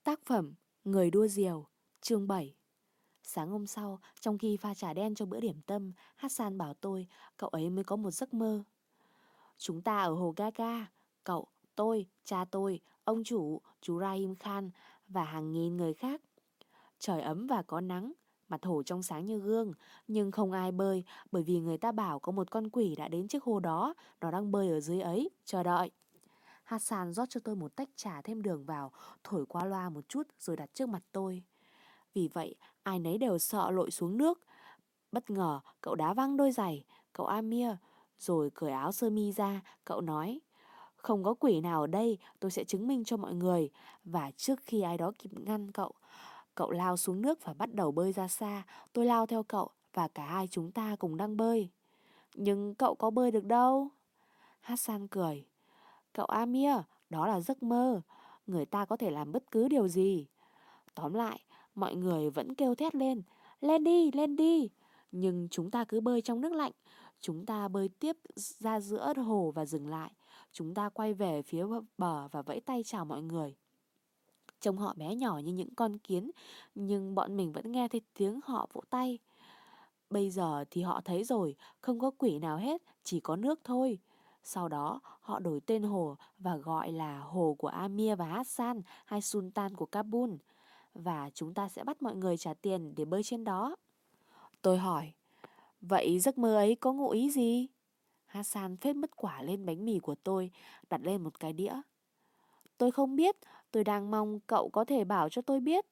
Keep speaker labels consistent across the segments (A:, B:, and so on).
A: Tác phẩm Người đua diều, chương 7. Sáng hôm sau, trong khi pha trà đen cho bữa điểm tâm, Hassan bảo tôi cậu ấy mới có một giấc mơ. Chúng ta ở hồ Gaga, cậu, tôi, cha tôi, ông chủ, chú Rahim Khan và hàng nghìn người khác. Trời ấm và có nắng, mặt hồ trong sáng như gương, nhưng không ai bơi bởi vì người ta bảo có một con quỷ đã đến trước hồ đó, nó đang bơi ở dưới ấy, chờ đợi. Hassan rót cho tôi một tách trà thêm đường vào, thổi qua loa một chút rồi đặt trước mặt tôi. Vì vậy, ai nấy đều sợ lội xuống nước. Bất ngờ, cậu đá văng đôi giày, cậu Amir, rồi cởi áo sơ mi ra, cậu nói: không có quỷ nào ở đây, tôi sẽ chứng minh cho mọi người. Và trước khi ai đó kịp ngăn cậu, cậu lao xuống nước và bắt đầu bơi ra xa. Tôi lao theo cậu và cả hai chúng ta cùng đang bơi. Nhưng cậu có bơi được đâu. Hassan cười. Cậu Amir, đó là giấc mơ. Người ta có thể làm bất cứ điều gì. Tóm lại, mọi người vẫn kêu thét lên. Lên đi, lên đi. Nhưng chúng ta cứ bơi trong nước lạnh. Chúng ta bơi tiếp ra giữa hồ và dừng lại. Chúng ta quay về phía bờ và vẫy tay chào mọi người. Trông họ bé nhỏ như những con kiến, nhưng bọn mình vẫn nghe thấy tiếng họ vỗ tay. Bây giờ thì họ thấy rồi, không có quỷ nào hết, chỉ có nước thôi. Sau đó họ đổi tên hồ và gọi là hồ của Amir và Hassan hay Sultan của Kabul. Và chúng ta sẽ bắt mọi người trả tiền để bơi trên đó. Tôi hỏi, vậy giấc mơ ấy có ngụ ý gì? Hassan phết mất quả lên bánh mì của tôi, đặt lên một cái đĩa. Tôi không biết, tôi đang mong cậu có thể bảo cho tôi biết.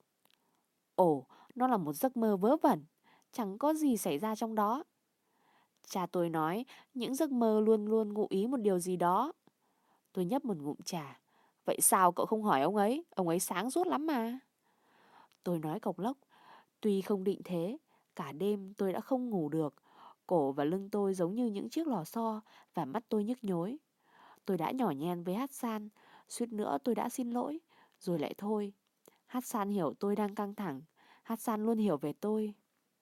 A: Ồ, nó là một giấc mơ vớ vẩn, chẳng có gì xảy ra trong đó. Cha tôi nói những giấc mơ luôn luôn ngụ ý một điều gì đó. Tôi nhấp một ngụm trà. Vậy sao cậu không hỏi ông ấy sáng suốt lắm mà. Tôi nói cộc lốc, tuy không định thế, cả đêm tôi đã không ngủ được. Cổ và lưng tôi giống như những chiếc lò xo và mắt tôi nhức nhối. Tôi đã nhỏ nhen với Hassan, suýt nữa tôi đã xin lỗi, rồi lại thôi. Hassan hiểu tôi đang căng thẳng, Hassan luôn hiểu về tôi.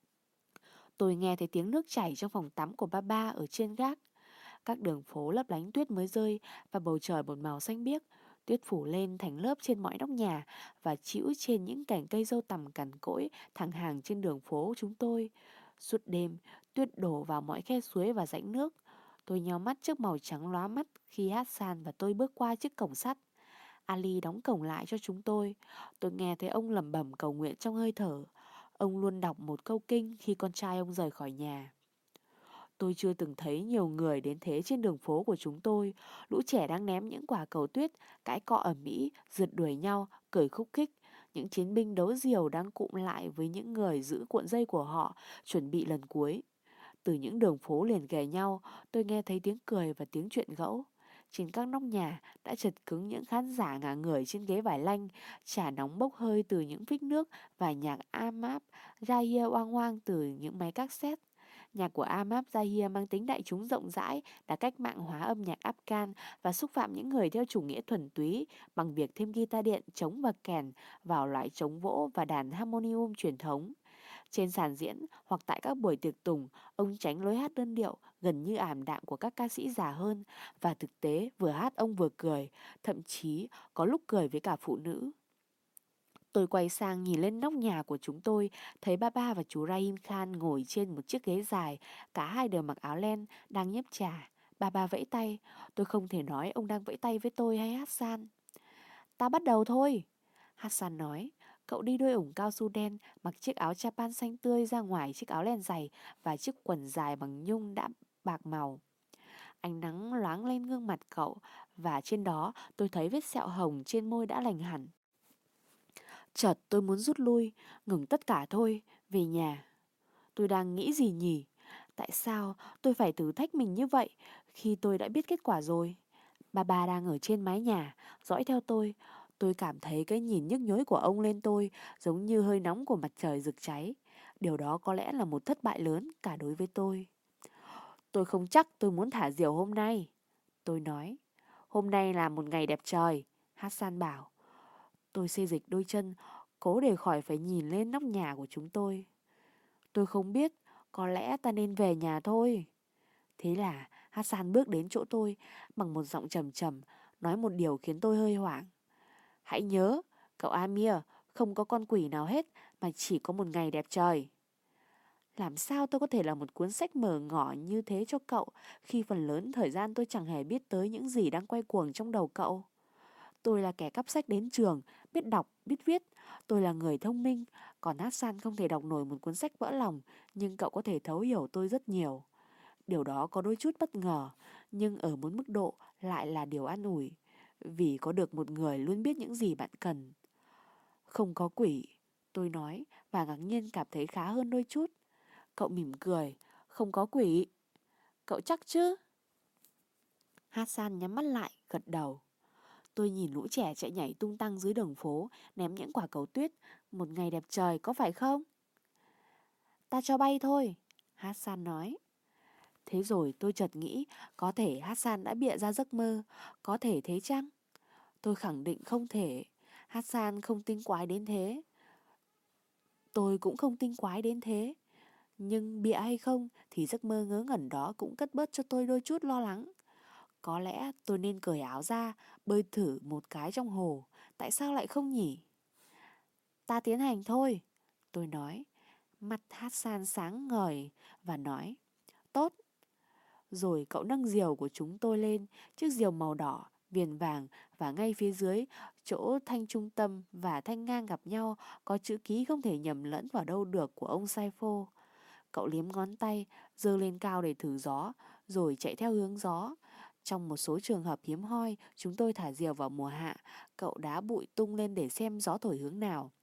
A: Tôi nghe thấy tiếng nước chảy trong phòng tắm của Baba ở trên gác. Các đường phố lấp lánh tuyết mới rơi và bầu trời một màu xanh biếc. Tuyết phủ lên thành lớp trên mọi nóc nhà và chĩu trên những cành cây dâu tằm cằn cỗi thẳng hàng trên đường phố chúng tôi. Suốt đêm, tuyết đổ vào mọi khe suối và rãnh nước. Tôi nhíu mắt trước màu trắng lóa mắt khi Hassan và tôi bước qua chiếc cổng sắt. Ali đóng cổng lại cho chúng tôi. Tôi nghe thấy ông lẩm bẩm cầu nguyện trong hơi thở. Ông luôn đọc một câu kinh khi con trai ông rời khỏi nhà. Tôi chưa từng thấy nhiều người đến thế trên đường phố của chúng tôi. Lũ trẻ đang ném những quả cầu tuyết, cãi cọ ầm ĩ, rượt đuổi nhau, cười khúc khích. Những chiến binh đấu diều đang cụm lại với những người giữ cuộn dây của họ, chuẩn bị lần cuối. Từ những đường phố liền kề nhau, tôi nghe thấy tiếng cười và tiếng chuyện gẫu. Trên các nóc nhà đã chật cứng những khán giả ngả người trên ghế vải lanh, trà nóng bốc hơi từ những phích nước và nhạc Amap Zahir oang oang từ những máy cassette. Nhạc của Amap Zahir mang tính đại chúng rộng rãi, đã cách mạng hóa âm nhạc Afghan và xúc phạm những người theo chủ nghĩa thuần túy bằng việc thêm guitar điện, trống và kèn vào loại trống vỗ và đàn harmonium truyền thống. Trên sàn diễn hoặc tại các buổi tiệc tùng, ông tránh lối hát đơn điệu gần như ảm đạm của các ca sĩ già hơn và thực tế vừa hát ông vừa cười, thậm chí có lúc cười với cả phụ nữ. Tôi quay sang nhìn lên nóc nhà của chúng tôi, thấy Baba và chú Rahim Khan ngồi trên một chiếc ghế dài, cả hai đều mặc áo len, đang nhấp trà. Baba vẫy tay, tôi không thể nói ông đang vẫy tay với tôi hay Hassan. Ta bắt đầu thôi, Hassan nói. Cậu đi đôi ủng cao su đen, mặc chiếc áo Japan xanh tươi ra ngoài chiếc áo len dày và chiếc quần dài bằng nhung đã bạc màu. Ánh nắng loáng lên gương mặt cậu và trên đó tôi thấy vết sẹo hồng trên môi đã lành hẳn. Chợt tôi muốn rút lui, ngừng tất cả thôi, về nhà. Tôi đang nghĩ gì nhỉ? Tại sao tôi phải thử thách mình như vậy khi tôi đã biết kết quả rồi? Bà đang ở trên mái nhà, dõi theo tôi. Tôi cảm thấy cái nhìn nhức nhối của ông lên tôi giống như hơi nóng của mặt trời rực cháy. Điều đó có lẽ là một thất bại lớn cả đối với tôi. Tôi không chắc tôi muốn thả diều hôm nay. Tôi nói, hôm nay là một ngày đẹp trời, Hassan bảo. Tôi xê dịch đôi chân, cố để khỏi phải nhìn lên nóc nhà của chúng tôi. Tôi không biết, có lẽ ta nên về nhà thôi. Thế là Hassan bước đến chỗ tôi bằng một giọng trầm trầm, nói một điều khiến tôi hơi hoảng. Hãy nhớ, Cậu Amir, không có con quỷ nào hết mà chỉ có một ngày đẹp trời. Làm sao tôi có thể là một cuốn sách mở ngỏ như thế cho cậu khi phần lớn thời gian tôi chẳng hề biết tới những gì đang quay cuồng trong đầu cậu? Tôi là kẻ cắp sách đến trường, biết đọc, biết viết. Tôi là người thông minh, còn Hassan không thể đọc nổi một cuốn sách vỡ lòng, nhưng cậu có thể thấu hiểu tôi rất nhiều. Điều đó có đôi chút bất ngờ, nhưng ở một mức độ lại là điều an ủi, vì có được một người luôn biết những gì bạn cần. Không có quỷ, tôi nói và ngạc nhiên cảm thấy khá hơn đôi chút. Cậu mỉm cười, không có quỷ. Cậu chắc chứ? Hassan nhắm mắt lại, gật đầu. Tôi nhìn lũ trẻ chạy nhảy tung tăng dưới đường phố, ném những quả cầu tuyết. Một ngày đẹp trời có phải không? Ta cho bay thôi, Hassan nói. Thế rồi tôi chợt nghĩ, có thể Hassan đã bịa ra giấc mơ, có thể thế chăng? Tôi khẳng định không thể. Hassan không tinh quái đến thế. Tôi cũng không tinh quái đến thế. Nhưng bịa hay không thì giấc mơ ngớ ngẩn đó cũng cất bớt cho tôi đôi chút lo lắng. Có lẽ tôi nên cởi áo ra, bơi thử một cái trong hồ. Tại sao lại không nhỉ? Ta tiến hành thôi, tôi nói. Mặt Hassan sáng ngời và nói, tốt. Rồi cậu nâng diều của chúng tôi lên, chiếc diều màu đỏ, viền vàng và ngay phía dưới, chỗ thanh trung tâm và thanh ngang gặp nhau, có chữ ký không thể nhầm lẫn vào đâu được của ông Saifo. Cậu liếm ngón tay, giơ lên cao để thử gió, rồi chạy theo hướng gió. Trong một số trường hợp hiếm hoi, chúng tôi thả diều vào mùa hạ, cậu đá bụi tung lên để xem gió thổi hướng nào.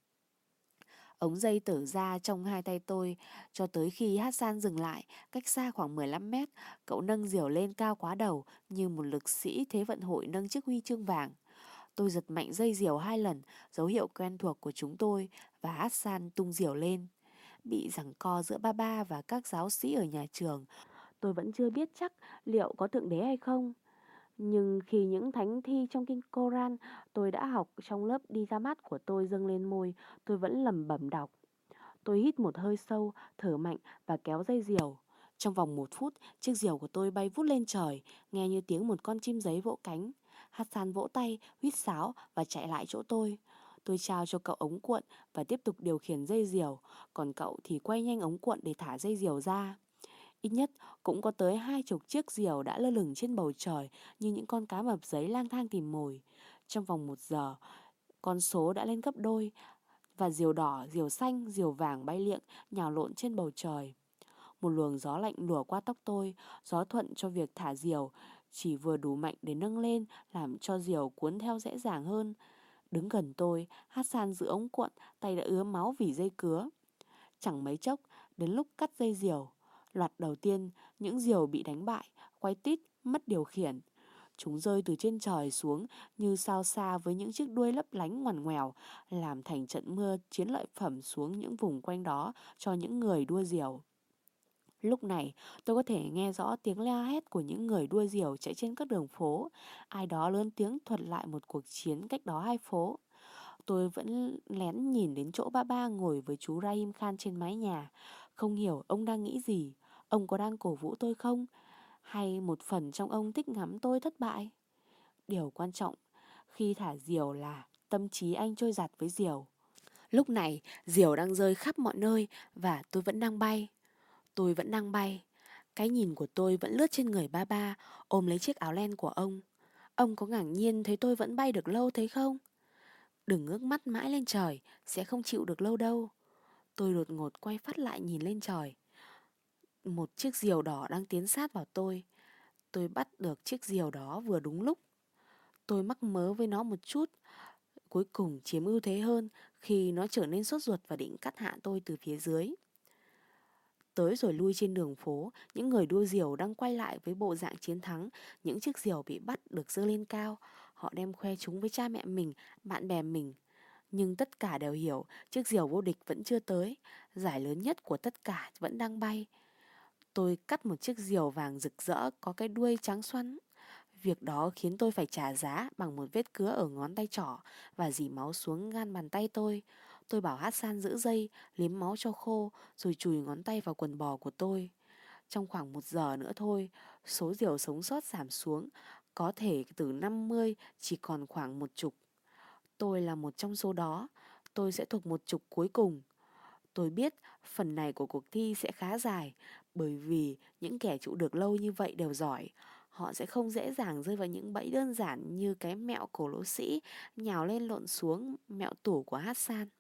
A: Ống dây tở ra trong hai tay tôi, cho tới khi Hassan dừng lại, cách xa khoảng 15 mét, cậu nâng diều lên cao quá đầu như một lực sĩ Thế vận hội nâng chiếc huy chương vàng. Tôi giật mạnh dây diều 2 lần, dấu hiệu quen thuộc của chúng tôi, và Hassan tung diều lên. Bị giằng co giữa ba ba và các giáo sĩ ở nhà trường, tôi vẫn chưa biết chắc liệu có thượng đế hay không. Nhưng khi những thánh thi trong kinh Koran tôi đã học trong lớp đi ra mắt của tôi dâng lên môi, tôi vẫn lẩm bẩm đọc. Tôi hít một hơi sâu, thở mạnh và kéo dây diều. Trong vòng 1 phút, chiếc diều của tôi bay vút lên trời, nghe như tiếng một con chim giấy vỗ cánh. Hassan vỗ tay, huýt sáo và chạy lại chỗ tôi. Tôi trao cho cậu ống cuộn và tiếp tục điều khiển dây diều, còn cậu thì quay nhanh ống cuộn để thả dây diều ra. Ít nhất cũng có tới 20 chiếc diều đã lơ lửng trên bầu trời như những con cá mập giấy lang thang tìm mồi. Trong vòng 1 giờ, con số đã lên gấp đôi và diều đỏ, diều xanh, diều vàng bay liệng nhào lộn trên bầu trời. Một luồng gió lạnh lùa qua tóc tôi, gió thuận cho việc thả diều, chỉ vừa đủ mạnh để nâng lên làm cho diều cuốn theo dễ dàng hơn. Đứng gần tôi, Hassan giữ ống cuộn, tay đã ứa máu vì dây cứa. Chẳng mấy chốc, đến lúc cắt dây diều, loạt đầu tiên, những diều bị đánh bại, quay tít, mất điều khiển. Chúng rơi từ trên trời xuống như sao xa với những chiếc đuôi lấp lánh ngoằn ngoèo, làm thành trận mưa chiến lợi phẩm xuống những vùng quanh đó cho những người đua diều. Lúc này, tôi có thể nghe rõ tiếng la hét của những người đua diều chạy trên các đường phố. Ai đó lớn tiếng thuật lại một cuộc chiến cách đó 2 phố. Tôi vẫn lén nhìn đến chỗ ba ba ngồi với chú Rahim Khan trên mái nhà. Không hiểu ông đang nghĩ gì. Ông có đang cổ vũ tôi không? Hay một phần trong ông thích ngắm tôi thất bại? Điều quan trọng khi thả diều là tâm trí anh trôi dạt với diều. Lúc này, diều đang rơi khắp mọi nơi và tôi vẫn đang bay. Tôi vẫn đang bay. Cái nhìn của tôi vẫn lướt trên người ba ba, ôm lấy chiếc áo len của ông. Ông có ngạc nhiên thấy tôi vẫn bay được lâu thế không? Đừng ngước mắt mãi lên trời, sẽ không chịu được lâu đâu. Tôi đột ngột quay phát lại nhìn lên trời. Một chiếc diều đỏ đang tiến sát vào tôi. Tôi bắt được chiếc diều đó vừa đúng lúc. Tôi mắc mớ với nó một chút, cuối cùng chiếm ưu thế hơn khi nó trở nên sốt ruột và định cắt hạ tôi từ phía dưới. Tới rồi lui trên đường phố, những người đua diều đang quay lại với bộ dạng chiến thắng, những chiếc diều bị bắt được giơ lên cao. Họ đem khoe chúng với cha mẹ mình, bạn bè mình. Nhưng tất cả đều hiểu chiếc diều vô địch vẫn chưa tới, giải lớn nhất của tất cả vẫn đang bay. Tôi cắt một chiếc diều vàng rực rỡ có cái đuôi trắng xoăn. Việc đó khiến tôi phải trả giá bằng một vết cứa ở ngón tay trỏ và rỉ máu xuống gan bàn tay tôi. Tôi bảo Hassan giữ dây, liếm máu cho khô, rồi chùi ngón tay vào quần bò của tôi. Trong khoảng 1 giờ nữa thôi, số diều sống sót giảm xuống, có thể từ 50 chỉ còn khoảng 10. Tôi là một trong số đó. Tôi sẽ thuộc một chục cuối cùng. Tôi biết phần này của cuộc thi sẽ khá dài, bởi vì những kẻ trụ được lâu như vậy đều giỏi. Họ sẽ không dễ dàng rơi vào những bẫy đơn giản như cái mẹo cổ lỗ sĩ nhào lên lộn xuống, mẹo tủ của Hassan.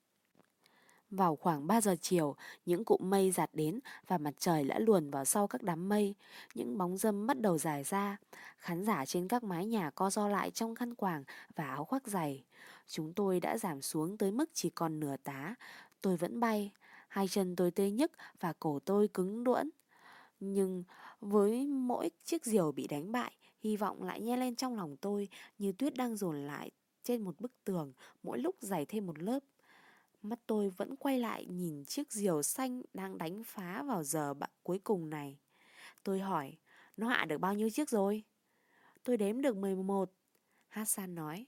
A: Vào khoảng 3 giờ chiều, những cụm mây dạt đến và mặt trời đã luồn vào sau các đám mây. Những bóng râm bắt đầu rải ra. Khán giả trên các mái nhà co ro lại trong khăn quàng và áo khoác dày. Chúng tôi đã giảm xuống tới mức chỉ còn nửa tá. Tôi vẫn bay. Hai chân tôi tê nhức và cổ tôi cứng đuỗn. Nhưng với mỗi chiếc diều bị đánh bại, hy vọng lại nhen lên trong lòng tôi như tuyết đang dồn lại trên một bức tường mỗi lúc dày thêm một lớp. Mắt tôi vẫn quay lại nhìn chiếc diều xanh đang đánh phá vào giờ cuối cùng này. Tôi hỏi, nó hạ được bao nhiêu chiếc rồi? Tôi đếm được 11. Hassan nói.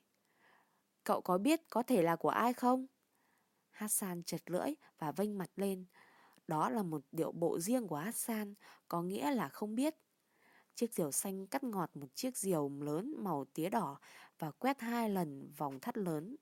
A: Cậu có biết có thể là của ai không? Hassan chật lưỡi và vênh mặt lên. Đó là một điệu bộ riêng của Hassan, có nghĩa là không biết. Chiếc diều xanh cắt ngọt một chiếc diều lớn màu tía đỏ và quét 2 lần vòng thắt lớn.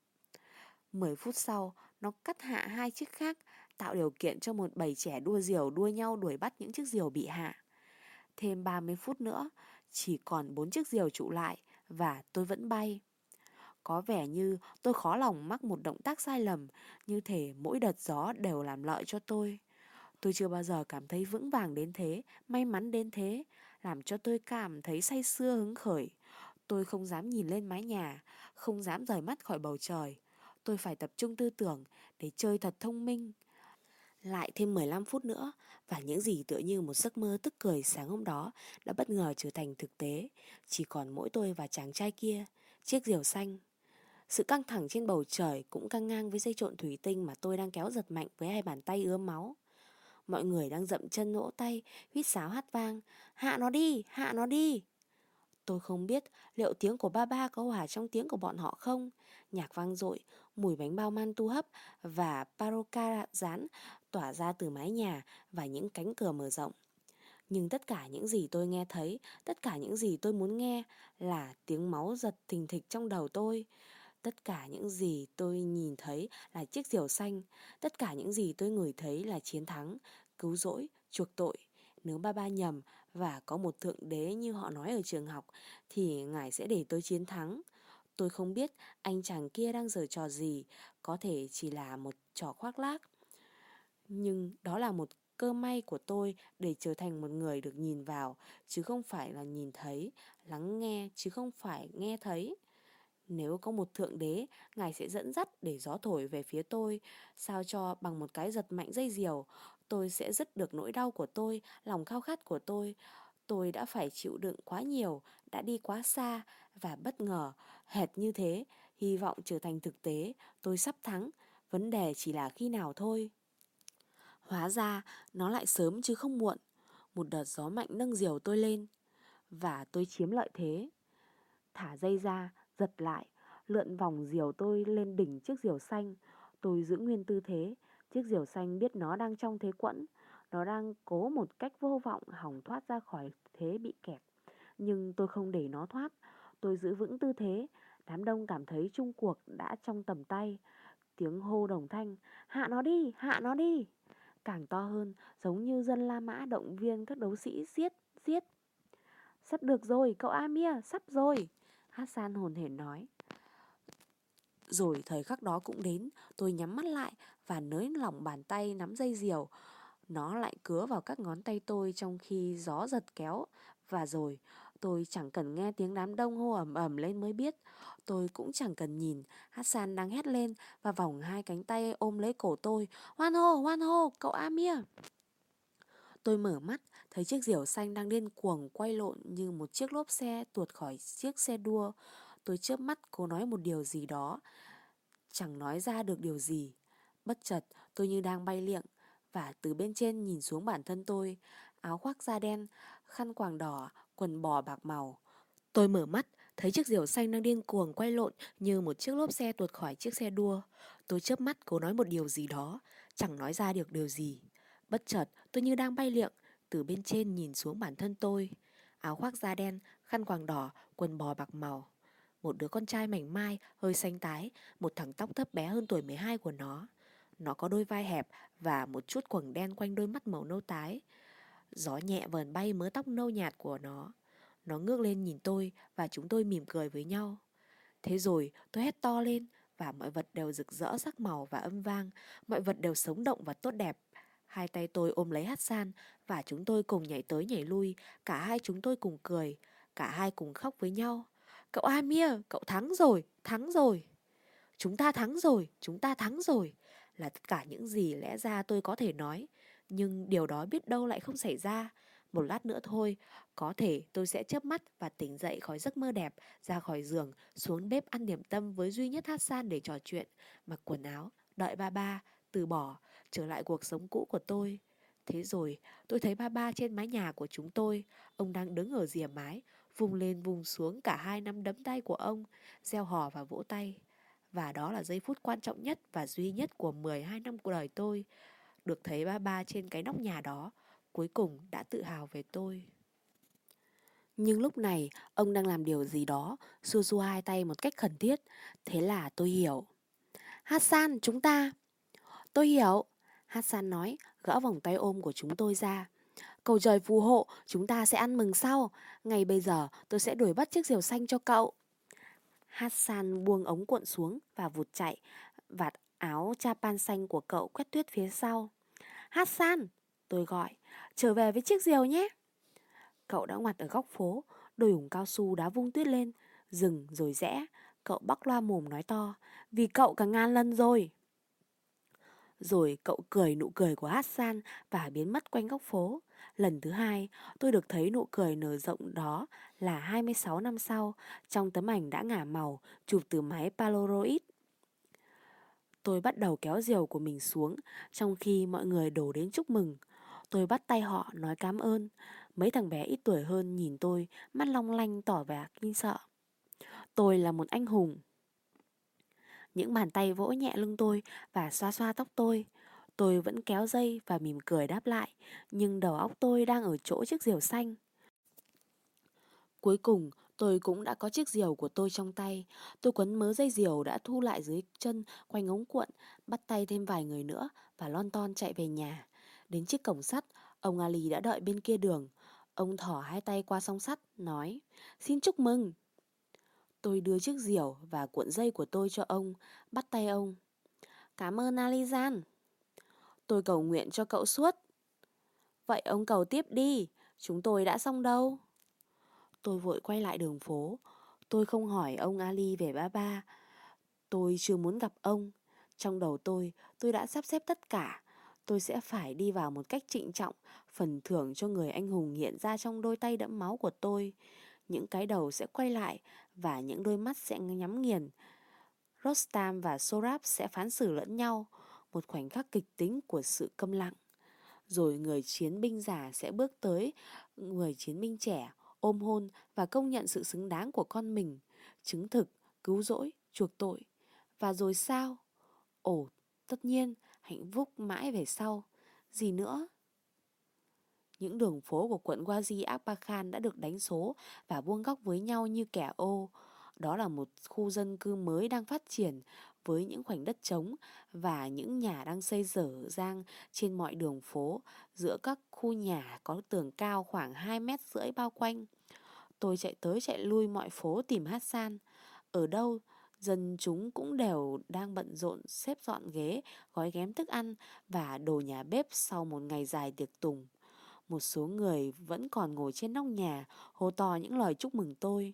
A: 10 phút sau, nó cắt hạ 2 chiếc khác, tạo điều kiện cho một bầy trẻ đua diều đua nhau đuổi bắt những chiếc diều bị hạ. Thêm 30 phút nữa, chỉ còn 4 chiếc diều trụ lại và tôi vẫn bay. Có vẻ như tôi khó lòng mắc một động tác sai lầm, như thể mỗi đợt gió đều làm lợi cho tôi. Tôi chưa bao giờ cảm thấy vững vàng đến thế, may mắn đến thế, làm cho tôi cảm thấy say sưa hứng khởi. Tôi không dám nhìn lên mái nhà, không dám rời mắt khỏi bầu trời. Tôi phải tập trung tư tưởng để chơi thật thông minh. Lại thêm 15 phút nữa và những gì tựa như một giấc mơ tức cười sáng hôm đó đã bất ngờ trở thành thực tế. Chỉ còn mỗi tôi và chàng trai kia, chiếc diều xanh. Sự căng thẳng trên bầu trời cũng căng ngang với dây trộn thủy tinh mà tôi đang kéo giật mạnh với hai bàn tay ứa máu. Mọi người đang dậm chân vỗ tay, huýt sáo hát vang. Hạ nó đi, hạ nó đi. Tôi không biết liệu tiếng của ba ba có hòa trong tiếng của bọn họ không. Nhạc vang dội, mùi bánh bao mantu hấp và paroka rán tỏa ra từ mái nhà và những cánh cửa mở rộng. Nhưng tất cả những gì tôi nghe thấy, tất cả những gì tôi muốn nghe là tiếng máu giật thình thịch trong đầu tôi. Tất cả những gì tôi nhìn thấy là chiếc diều xanh. Tất cả những gì tôi ngửi thấy là chiến thắng, cứu rỗi, chuộc tội. Nếu ba ba nhầm và có một thượng đế như họ nói ở trường học thì ngài sẽ để tôi chiến thắng. Tôi không biết anh chàng kia đang giở trò gì, có thể chỉ là một trò khoác lác. Nhưng đó là một cơ may của tôi để trở thành một người được nhìn vào, chứ không phải là nhìn thấy, lắng nghe chứ không phải nghe thấy. Nếu có một thượng đế, ngài sẽ dẫn dắt để gió thổi về phía tôi, sao cho bằng một cái giật mạnh dây diều, tôi sẽ dứt được nỗi đau của tôi, lòng khao khát của tôi. Tôi đã phải chịu đựng quá nhiều, đã đi quá xa và bất ngờ, hệt như thế, hy vọng trở thành thực tế, tôi sắp thắng, vấn đề chỉ là khi nào thôi. Hóa ra, nó lại sớm chứ không muộn. Một đợt gió mạnh nâng diều tôi lên, và tôi chiếm lợi thế. Thả dây ra, giật lại, lượn vòng diều tôi lên đỉnh chiếc diều xanh. Tôi giữ nguyên tư thế, chiếc diều xanh biết nó đang trong thế quẫn. Nó đang cố một cách vô vọng hòng thoát ra khỏi thế bị kẹt. Nhưng tôi không để nó thoát. Tôi giữ vững tư thế. Đám đông cảm thấy chung cuộc đã trong tầm tay. Tiếng hô đồng thanh, hạ nó đi, hạ nó đi. Càng to hơn, giống như dân La Mã động viên các đấu sĩ giết, giết. Sắp được rồi, cậu Amir, sắp rồi. Hassan hồn hển nói. Rồi thời khắc đó cũng đến, tôi nhắm mắt lại và nới lỏng bàn tay nắm dây diều. Nó lại cứa vào các ngón tay tôi trong khi gió giật kéo. Và rồi, tôi chẳng cần nghe tiếng đám đông hô ầm ầm lên mới biết. Tôi cũng chẳng cần nhìn, Hassan đang hét lên và vòng hai cánh tay ôm lấy cổ tôi. Hoan hô, cậu Amir. Tôi mở mắt, thấy chiếc diều xanh đang điên cuồng quay lộn như một chiếc lốp xe tuột khỏi chiếc xe đua. Tôi chớp mắt cố nói một điều gì đó, chẳng nói ra được điều gì. Bất chợt tôi như đang bay liệng, và từ bên trên nhìn xuống bản thân tôi, áo khoác da đen, khăn quàng đỏ, quần bò bạc màu. Tôi mở mắt, thấy chiếc diều xanh đang điên cuồng quay lộn như một chiếc lốp xe tuột khỏi chiếc xe đua. Tôi chớp mắt cố nói một điều gì đó, chẳng nói ra được điều gì. Bất chợt tôi như đang bay liệng, từ bên trên nhìn xuống bản thân tôi, áo khoác da đen, khăn quàng đỏ, quần bò bạc màu. một đứa con trai mảnh mai, hơi xanh tái, một thằng tóc thấp bé hơn tuổi 12 của nó. Nó có đôi vai hẹp và một chút quầng đen quanh đôi mắt màu nâu tái. Gió nhẹ vờn bay mớ tóc nâu nhạt của nó. Nó ngước lên nhìn tôi và chúng tôi mỉm cười với nhau. Thế rồi tôi hét to lên và mọi vật đều rực rỡ sắc màu và âm vang. Mọi vật đều sống động và tốt đẹp. Hai tay tôi ôm lấy Hassan và chúng tôi cùng nhảy tới nhảy lui. Cả hai chúng tôi cùng cười. Cả hai cùng khóc với nhau. Cậu Amir, cậu thắng rồi, thắng rồi. Chúng ta thắng rồi, chúng ta thắng rồi. Là tất cả những gì lẽ ra tôi có thể nói. Nhưng điều đó biết đâu lại không xảy ra. Một lát nữa thôi, có thể tôi sẽ chớp mắt và tỉnh dậy khỏi giấc mơ đẹp, ra khỏi giường, xuống bếp ăn điểm tâm với duy nhất Hassan để trò chuyện, mặc quần áo, đợi ba ba, từ bỏ, trở lại cuộc sống cũ của tôi. Thế rồi, tôi thấy ba ba trên mái nhà của chúng tôi. Ông đang đứng ở rìa mái, vùng lên vùng xuống cả hai nắm đấm tay của ông, reo hò và vỗ tay. Và đó là giây phút quan trọng nhất và duy nhất của 12 năm của đời tôi. Được thấy ba ba trên cái nóc nhà đó, cuối cùng đã tự hào về tôi. Nhưng lúc này, ông đang làm điều gì đó, xua xua hai tay một cách khẩn thiết. Thế là tôi hiểu. Hassan, chúng ta... Tôi hiểu. Hassan nói, gỡ vòng tay ôm của chúng tôi ra. Cầu trời phù hộ, chúng ta sẽ ăn mừng sau. Ngay bây giờ, tôi sẽ đuổi bắt chiếc diều xanh cho cậu. Hassan buông ống cuộn xuống và vụt chạy. Vạt áo chapan xanh của cậu quét tuyết phía sau. Hassan, tôi gọi, trở về với chiếc diều nhé. Cậu đã ngoặt ở góc phố, đôi ủng cao su đá vung tuyết lên, dừng rồi rẽ. Cậu bắc loa mồm nói to, vì cậu cả ngàn lần rồi. Rồi cậu cười nụ cười của Hassan và biến mất quanh góc phố. Lần thứ hai, tôi được thấy nụ cười nở rộng đó là 26 năm sau, trong tấm ảnh đã ngả màu, chụp từ máy Polaroid. Tôi bắt đầu kéo diều của mình xuống, trong khi mọi người đổ đến chúc mừng. Tôi bắt tay họ nói cảm ơn. Mấy thằng bé ít tuổi hơn nhìn tôi, mắt long lanh tỏ vẻ kinh sợ. Tôi là một anh hùng. Những bàn tay vỗ nhẹ lưng tôi và xoa xoa tóc tôi. Tôi vẫn kéo dây và mỉm cười đáp lại, nhưng đầu óc tôi đang ở chỗ chiếc diều xanh. Cuối cùng, tôi cũng đã có chiếc diều của tôi trong tay. Tôi quấn mớ dây diều đã thu lại dưới chân quanh ống cuộn, bắt tay thêm vài người nữa và lon ton chạy về nhà. Đến chiếc cổng sắt, ông Ali đã đợi bên kia đường. Ông thỏ hai tay qua song sắt, nói, xin chúc mừng. Tôi đưa chiếc diều và cuộn dây của tôi cho ông, bắt tay ông. Cảm ơn Alizan. Tôi cầu nguyện cho cậu suốt. Vậy ông cầu tiếp đi, chúng tôi đã xong đâu. Tôi vội quay lại đường phố. Tôi không hỏi ông Ali về ba ba. Tôi chưa muốn gặp ông. Trong đầu tôi đã sắp xếp tất cả. Tôi sẽ phải đi vào một cách trịnh trọng, phần thưởng cho người anh hùng hiện ra trong đôi tay đẫm máu của tôi. Những cái đầu sẽ quay lại và những đôi mắt sẽ nhắm nghiền. Rostam và Sorab sẽ phán xử lẫn nhau, một khoảnh khắc kịch tính của sự câm lặng. Rồi người chiến binh già sẽ bước tới người chiến binh trẻ, ôm hôn và công nhận sự xứng đáng của con mình, chứng thực, cứu rỗi, chuộc tội. Và rồi sao? Ồ, tất nhiên, hạnh phúc mãi về sau. Gì nữa? Những đường phố của quận Ghazi Akbar đã được đánh số và vuông góc với nhau như kẻ ô. Đó là một khu dân cư mới đang phát triển với những khoảnh đất trống và những nhà đang xây dở dang trên mọi đường phố, giữa các khu nhà có tường cao khoảng 2,5 mét bao quanh. Tôi chạy tới chạy lui mọi phố tìm Hassan. Ở đâu, dân chúng cũng đều đang bận rộn xếp dọn ghế, gói ghém thức ăn và đồ nhà bếp sau một ngày dài tiệc tùng. Một số người vẫn còn ngồi trên nóc nhà, hô to những lời chúc mừng tôi.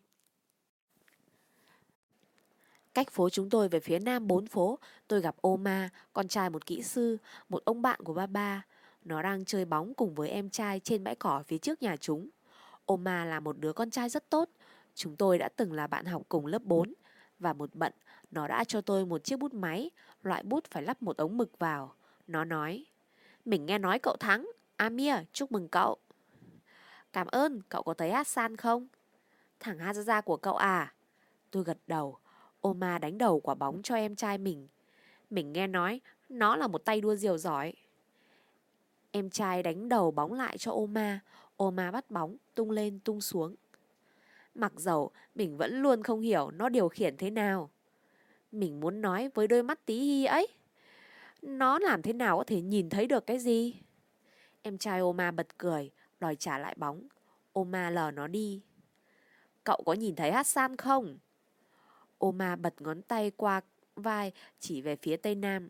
A: Cách phố chúng tôi về phía nam 4 phố, tôi gặp Omar, con trai một kỹ sư, một ông bạn của ba ba. Nó đang chơi bóng cùng với em trai trên bãi cỏ phía trước nhà chúng. Omar là một đứa con trai rất tốt. Chúng tôi đã từng là bạn học cùng lớp 4. Và một bận, nó đã cho tôi một chiếc bút máy, loại bút phải lắp một ống mực vào. Nó nói, mình nghe nói cậu thắng. Amir, chúc mừng cậu. Cảm ơn, cậu có thấy Hassan không? Thằng Hazaza của cậu à? Tôi gật đầu. Oma đánh đầu quả bóng cho em trai mình. Mình nghe nói nó là một tay đua diều giỏi. Em trai đánh đầu bóng lại cho Oma. Oma bắt bóng, tung lên tung xuống.
B: Mặc dầu mình vẫn luôn không hiểu nó điều khiển thế nào. Mình muốn nói với đôi mắt tí hi ấy, nó làm thế nào có thể nhìn thấy được cái gì? Em trai Oma bật cười, đòi trả lại bóng. Oma lờ nó đi. Cậu có nhìn thấy Hassan không? Oma bật ngón tay qua vai, chỉ về phía tây nam.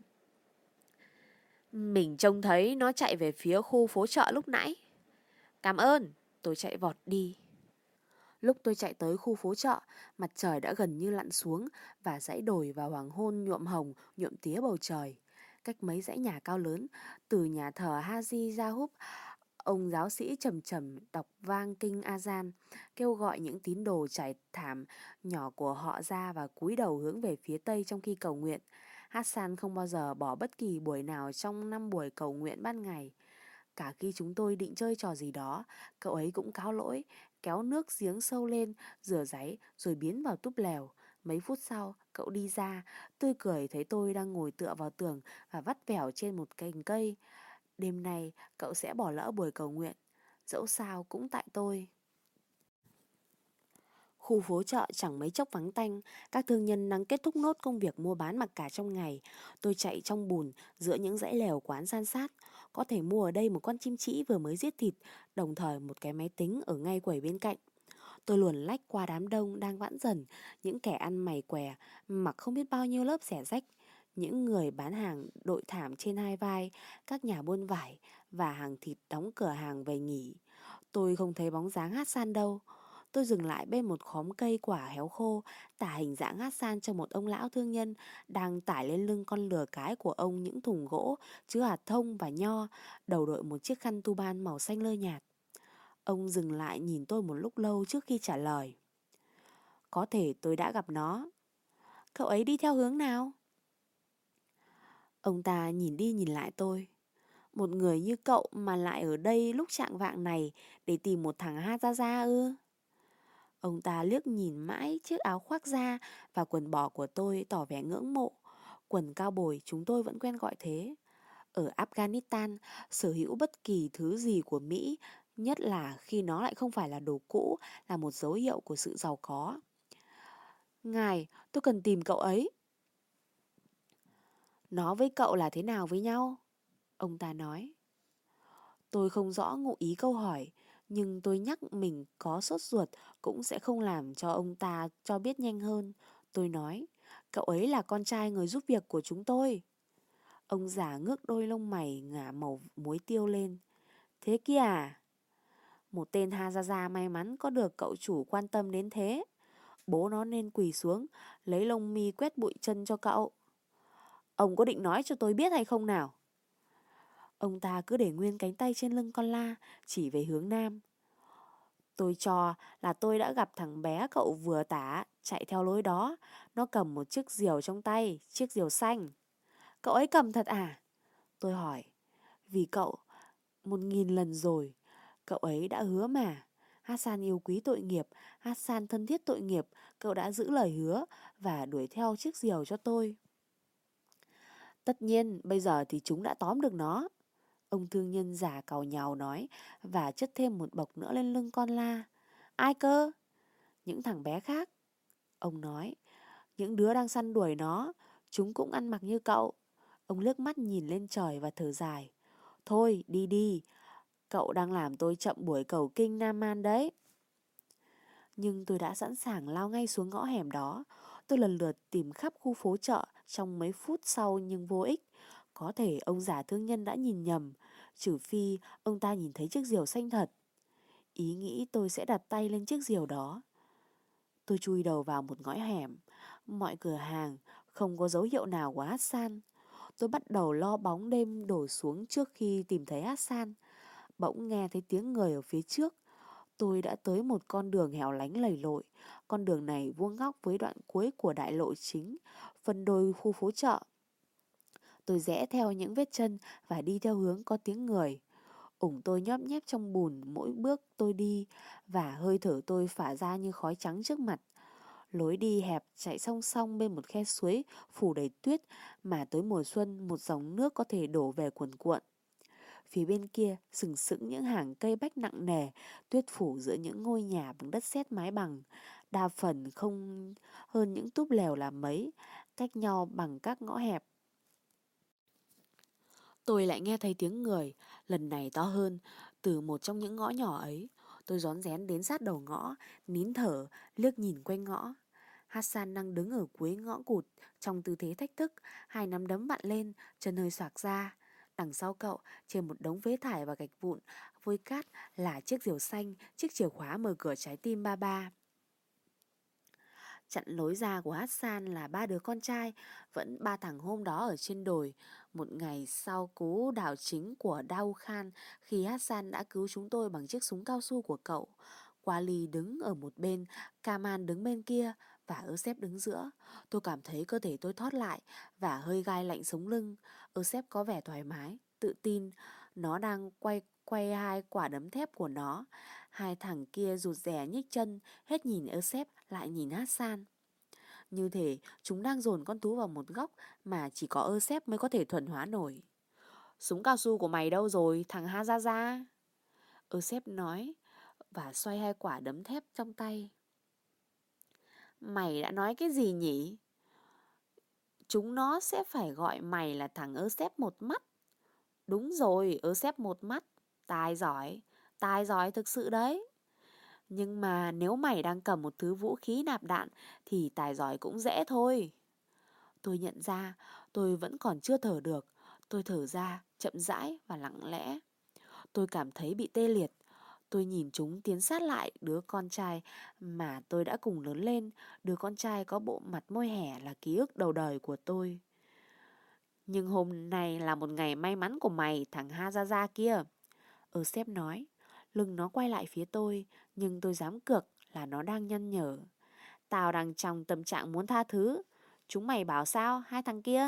B: Mình trông thấy nó chạy về phía khu phố chợ lúc nãy. Cảm ơn, tôi chạy vọt đi.
A: Lúc tôi chạy tới khu phố chợ, mặt trời đã gần như lặn xuống và dãy đồi và hoàng hôn nhuộm hồng, nhuộm tía bầu trời. Cách mấy dãy nhà cao lớn, từ nhà thờ Haji Yahub, ông giáo sĩ trầm trầm đọc vang kinh Azan, kêu gọi những tín đồ trải thảm nhỏ của họ ra và cúi đầu hướng về phía tây trong khi cầu nguyện. Hassan không bao giờ bỏ bất kỳ buổi nào trong 5 buổi cầu nguyện ban ngày. Cả khi chúng tôi định chơi trò gì đó, cậu ấy cũng cáo lỗi, kéo nước giếng sâu lên, rửa ráy rồi biến vào túp lều. Mấy phút sau, cậu đi ra, tươi cười thấy tôi đang ngồi tựa vào tường và vắt vẻo trên một cành cây. Đêm nay, cậu sẽ bỏ lỡ buổi cầu nguyện. Dẫu sao cũng tại tôi. Khu phố chợ chẳng mấy chốc vắng tanh, các thương nhân đang kết thúc nốt công việc mua bán mặc cả trong ngày. Tôi chạy trong bùn giữa những dãy lèo quán san sát. Có thể mua ở đây một con chim trĩ vừa mới giết thịt, đồng thời một cái máy tính ở ngay quầy bên cạnh. Tôi luồn lách qua đám đông đang vãn dần, những kẻ ăn mày què, mặc không biết bao nhiêu lớp xẻ rách, những người bán hàng đội thảm trên hai vai, các nhà buôn vải và hàng thịt đóng cửa hàng về nghỉ. Tôi không thấy bóng dáng Hassan đâu. Tôi dừng lại bên một khóm cây quả héo khô, tả hình dạng Hassan cho một ông lão thương nhân đang tải lên lưng con lừa cái của ông những thùng gỗ chứa hạt thông và nho, đầu đội một chiếc khăn tu ban màu xanh lơ nhạt. Ông dừng lại nhìn tôi một lúc lâu trước khi trả lời. Có thể tôi đã gặp nó. Cậu ấy đi theo hướng nào? Ông ta nhìn đi nhìn lại tôi. Một người như cậu mà lại ở đây lúc trạng vạng này để tìm một thằng Hazaza ư? Ông ta liếc nhìn mãi chiếc áo khoác da và quần bò của tôi tỏ vẻ ngưỡng mộ. Quần cao bồi chúng tôi vẫn quen gọi thế. Ở Afghanistan, sở hữu bất kỳ thứ gì của Mỹ, nhất là khi nó lại không phải là đồ cũ, là một dấu hiệu của sự giàu có. Ngài, tôi cần tìm cậu ấy. Nó với cậu là thế nào với nhau? Ông ta nói. Tôi không rõ ngụ ý câu hỏi, nhưng tôi nhắc mình có sốt ruột cũng sẽ không làm cho ông ta cho biết nhanh hơn. Tôi nói, cậu ấy là con trai người giúp việc của chúng tôi. Ông già ngước đôi lông mày ngả màu muối tiêu lên. Thế kia à? Một tên Hazaza may mắn có được cậu chủ quan tâm đến thế. Bố nó nên quỳ xuống, lấy lông mi quét bụi chân cho cậu. Ông có định nói cho tôi biết hay không nào? Ông ta cứ để nguyên cánh tay trên lưng con la, chỉ về hướng nam. Tôi cho là tôi đã gặp thằng bé cậu vừa tả chạy theo lối đó. Nó cầm một chiếc diều trong tay, chiếc diều xanh. Cậu ấy cầm thật à? Tôi hỏi. Vì cậu, 1000 lần rồi, cậu ấy đã hứa mà. Hassan yêu quý tội nghiệp, Hassan thân thiết tội nghiệp, cậu đã giữ lời hứa và đuổi theo chiếc diều cho tôi. Tất nhiên, bây giờ thì chúng đã tóm được nó. Ông thương nhân già càu nhàu nói và chất thêm một bọc nữa lên lưng con la. Ai cơ? Những thằng bé khác. Ông nói, những đứa đang săn đuổi nó, chúng cũng ăn mặc như cậu. Ông liếc mắt nhìn lên trời và thở dài. Thôi, đi đi, cậu đang làm tôi chậm buổi cầu kinh Nam Man đấy. Nhưng tôi đã sẵn sàng lao ngay xuống ngõ hẻm đó. Tôi lần lượt tìm khắp khu phố chợ trong mấy phút sau nhưng vô ích. Có thể ông già thương nhân đã nhìn nhầm, trừ phi ông ta nhìn thấy chiếc diều xanh thật. Ý nghĩ tôi sẽ đặt tay lên chiếc diều đó. Tôi chui đầu vào một ngõ hẻm. Mọi cửa hàng, không có dấu hiệu nào của Hassan. Tôi bắt đầu lo bóng đêm đổ xuống trước khi tìm thấy Hassan. Bỗng nghe thấy tiếng người ở phía trước. Tôi đã tới một con đường hẻo lánh lầy lội. Con đường này vuông góc với đoạn cuối của đại lộ chính, phân đôi khu phố chợ. Tôi rẽ theo những vết chân và đi theo hướng có tiếng người. Tôi nhóp nhép trong bùn mỗi bước tôi đi và hơi thở tôi phả ra như khói trắng trước mặt. Lối đi hẹp chạy song song bên một khe suối phủ đầy tuyết mà tới mùa xuân một dòng nước có thể đổ về cuồn cuộn. Phía bên kia sừng sững những hàng cây bách nặng nề, tuyết phủ giữa những ngôi nhà bằng đất sét mái bằng, đa phần không hơn những túp lều là mấy, cách nhau bằng các ngõ hẹp. Tôi lại nghe thấy tiếng người, lần này to hơn, từ một trong những ngõ nhỏ ấy. Tôi rón rén đến sát đầu ngõ, nín thở, liếc nhìn quanh ngõ. Hassan đang đứng ở cuối ngõ cụt, trong tư thế thách thức, hai nắm đấm vặn lên, chân hơi xoạc ra. Đằng sau cậu, trên một đống phế thải và gạch vụn, vôi cát là chiếc diều xanh, chiếc chìa khóa mở cửa trái tim ba ba. Chặn lối ra của Hassan là ba đứa con trai, vẫn ba thằng hôm đó ở trên đồi. Một ngày sau cú đảo chính của Daud Khan, khi Hassan đã cứu chúng tôi bằng chiếc súng cao su của cậu. Wally đứng ở một bên, Kamal đứng bên kia và Eusep đứng giữa. Tôi cảm thấy cơ thể tôi thót lại và hơi gai lạnh sống lưng. Eusep có vẻ thoải mái, tự tin. Nó đang quay hai quả đấm thép của nó. Hai thằng kia rụt rè nhích chân, hết nhìn Eusep lại nhìn Hassan. Như thể chúng đang dồn con thú vào một góc mà chỉ có Eusep mới có thể thuần hóa nổi. Súng cao su của mày đâu rồi, thằng Hazaza? Eusep nói và xoay hai quả đấm thép trong tay. Mày đã nói cái gì nhỉ? Chúng nó sẽ phải gọi mày là thằng Eusep một mắt. Đúng rồi, Eusep một mắt. Tài giỏi thực sự đấy. Nhưng mà nếu mày đang cầm một thứ vũ khí nạp đạn thì tài giỏi cũng dễ thôi. Tôi nhận ra tôi vẫn còn chưa thở được. Tôi thở ra chậm rãi và lặng lẽ. Tôi cảm thấy bị tê liệt. Tôi nhìn chúng tiến sát lại đứa con trai mà tôi đã cùng lớn lên. Đứa con trai có bộ mặt môi hẻ là ký ức đầu đời của tôi. Nhưng hôm nay là một ngày may mắn của mày, thằng Hazaza kia. Eusep nói. Lưng nó quay lại phía tôi, nhưng tôi dám cược là nó đang nhăn nhở. Tao đang trong tâm trạng muốn tha thứ. Chúng mày bảo sao, hai thằng kia?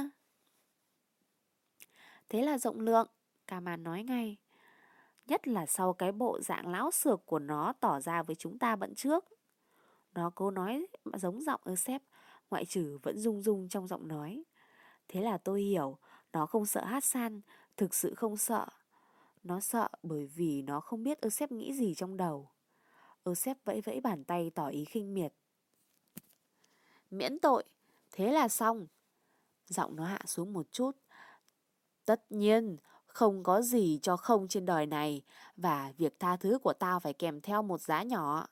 A: Thế là rộng lượng, Kamal nói ngay. Nhất là sau cái bộ dạng láo xược của nó tỏ ra với chúng ta bận trước. Nó cố nói giống giọng Eusep, ngoại trừ vẫn rung rung trong giọng nói. Thế là tôi hiểu, nó không sợ Hassan, thực sự không sợ. Nó sợ bởi vì nó không biết Eusep nghĩ gì trong đầu. Eusep vẫy vẫy bàn tay tỏ ý khinh miệt. Miễn tội, thế là xong. Giọng nó hạ xuống một chút. Tất nhiên, không có gì cho không trên đời này, và việc tha thứ của tao phải kèm theo một giá nhỏ.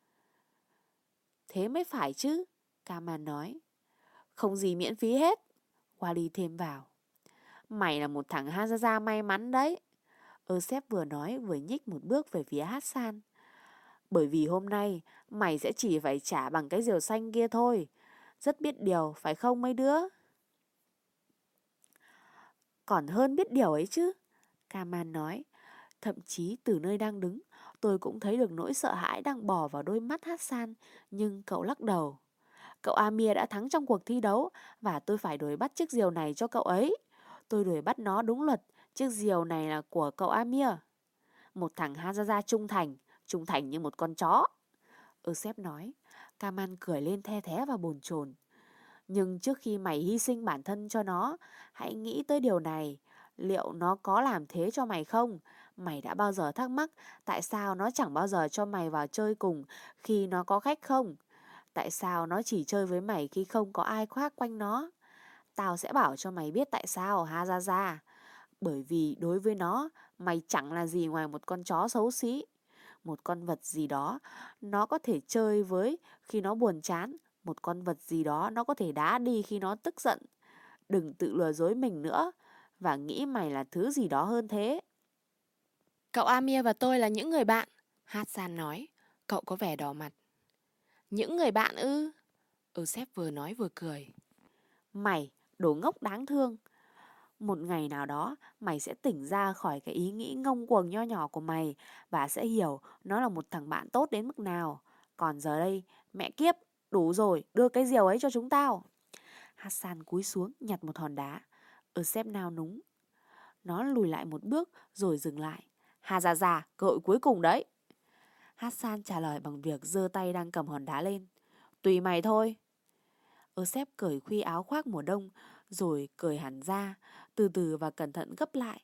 A: Thế mới phải chứ, Kamal nói. Không gì miễn phí hết, Wally thêm vào. Mày là một thằng Hazaza may mắn đấy. Eusep vừa nói vừa nhích một bước về phía Hassan. Bởi vì hôm nay mày sẽ chỉ phải trả bằng cái diều xanh kia thôi. Rất biết điều, phải không mấy đứa? Còn hơn biết điều ấy chứ, Kamal nói. Thậm chí từ nơi đang đứng, tôi cũng thấy được nỗi sợ hãi đang bò vào đôi mắt Hassan, nhưng cậu lắc đầu. Cậu Amir đã thắng trong cuộc thi đấu và tôi phải đuổi bắt chiếc diều này cho cậu ấy. Tôi đuổi bắt nó đúng luật, chiếc diều này là của cậu Amir. Một thằng Hazaza trung thành như một con chó. Eusep nói. Kamal cười lên the thé và bồn chồn. Nhưng trước khi mày hy sinh bản thân cho nó, hãy nghĩ tới điều này. Liệu nó có làm thế cho mày không? Mày đã bao giờ thắc mắc tại sao nó chẳng bao giờ cho mày vào chơi cùng khi nó có khách không? Tại sao nó chỉ chơi với mày khi không có ai khác quanh nó? Tao sẽ bảo cho mày biết tại sao, Hazaza. Bởi vì đối với nó, mày chẳng là gì ngoài một con chó xấu xí. Một con vật gì đó nó có thể chơi với khi nó buồn chán. Một con vật gì đó nó có thể đá đi khi nó tức giận. Đừng tự lừa dối mình nữa và nghĩ mày là thứ gì đó hơn thế.
B: Cậu Amir và tôi là những người bạn, Hassan nói. Cậu có vẻ đỏ mặt. Những người bạn ư? Eusep vừa nói vừa cười.
A: Mày, đồ ngốc đáng thương. Một ngày nào đó, mày sẽ tỉnh ra khỏi cái ý nghĩ ngông cuồng nho nhỏ của mày và sẽ hiểu nó là một thằng bạn tốt đến mức nào. Còn giờ đây, mẹ kiếp, đủ rồi, đưa cái diều ấy cho chúng tao. Hassan cúi xuống nhặt một hòn đá. Eusep nao núng. Nó lùi lại một bước rồi dừng lại. Hazaza, cơ hội cuối cùng đấy. Hassan trả lời bằng việc giơ tay đang cầm hòn đá lên. Tùy mày thôi. Eusep cởi khuy áo khoác mùa đông rồi cởi hẳn ra, từ từ và cẩn thận gấp lại.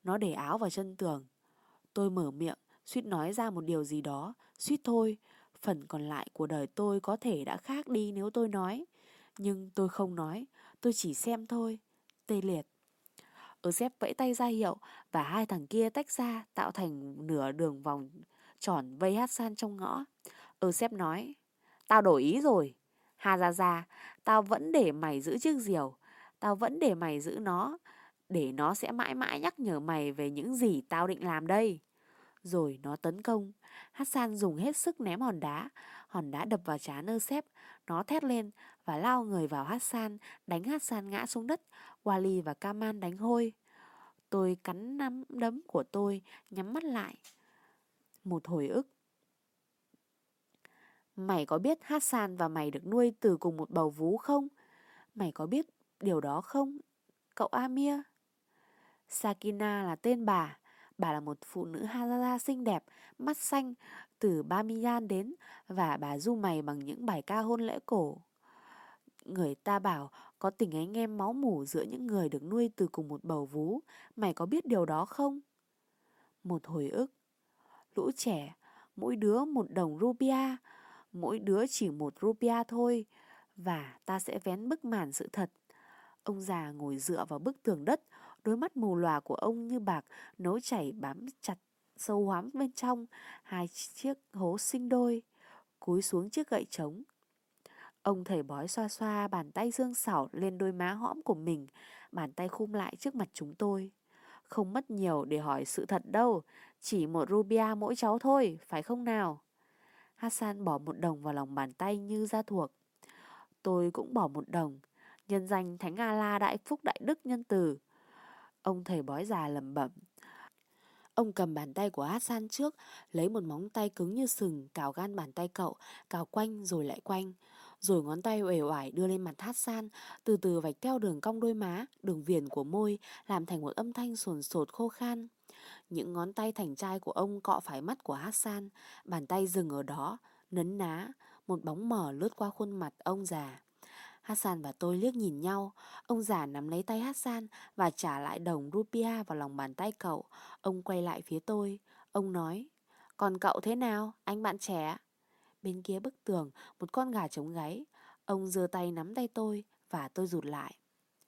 A: Nó để áo vào chân tường. Tôi mở miệng, suýt nói ra một điều gì đó, suýt thôi. Phần còn lại của đời tôi có thể đã khác đi nếu tôi nói. Nhưng tôi không nói, tôi chỉ xem thôi. Tê liệt. Eusep vẫy tay ra hiệu và hai thằng kia tách ra tạo thành nửa đường vòng tròn vây Hassan trong ngõ. Eusep nói, tao đổi ý rồi. Hà ra ra, tao vẫn để mày giữ chiếc diều. Tao vẫn để mày giữ nó. Để nó sẽ mãi mãi nhắc nhở mày về những gì tao định làm đây. Rồi nó tấn công. Hassan dùng hết sức ném hòn đá. Hòn đá đập vào trán Eusep. Nó thét lên và lao người vào Hassan, đánh Hassan ngã xuống đất. Wally và Kamal đánh hôi. Tôi cắn nắm đấm của tôi, nhắm mắt lại. Một hồi ức. Mày có biết Hassan và mày được nuôi từ cùng một bầu vú không? Mày có biết điều đó không, cậu Amir? Sakina là tên bà. Bà là một phụ nữ Hazara xinh đẹp, mắt xanh, từ Bamiyan đến, và bà ru mày bằng những bài ca hôn lễ cổ. Người ta bảo có tình anh em máu mủ giữa những người được nuôi từ cùng một bầu vú. Mày có biết điều đó không? Một hồi ức. Lũ trẻ, mỗi đứa 1 đồng rupia, mỗi đứa chỉ 1 rupia thôi, và ta sẽ vén bức màn sự thật. Ông già ngồi dựa vào bức tường đất, đôi mắt mù lòa của ông như bạc nấu chảy bám chặt sâu hoắm bên trong hai chiếc hố sinh đôi, cúi xuống chiếc gậy trống. Ông thầy bói xoa xoa bàn tay xương xảo lên đôi má hõm của mình, bàn tay khum lại trước mặt chúng tôi. Không mất nhiều để hỏi sự thật đâu, chỉ 1 rupia mỗi cháu thôi, phải không nào? Hassan bỏ 1 đồng vào lòng bàn tay như ra thuộc. Tôi cũng bỏ 1 đồng. Nhân danh Thánh A-la đại phúc đại đức nhân từ. Ông thầy bói già lẩm bẩm. Ông cầm bàn tay của Hassan trước, lấy một móng tay cứng như sừng cào gan bàn tay cậu, cào quanh rồi lại quanh. Rồi ngón tay uể oải đưa lên mặt Hassan, từ từ vạch theo đường cong đôi má, đường viền của môi, làm thành một âm thanh sồn sột khô khan. Những ngón tay thành chai của ông cọ phải mắt của Hassan, bàn tay dừng ở đó, nấn ná, một bóng mờ lướt qua khuôn mặt ông già. Hassan và tôi liếc nhìn nhau, ông già nắm lấy tay Hassan và trả lại 1 đồng rupia vào lòng bàn tay cậu. Ông quay lại phía tôi, ông nói, còn cậu thế nào, anh bạn trẻ? Bên kia bức tường, một con gà trống gáy. Ông giơ tay nắm tay tôi và tôi rụt lại.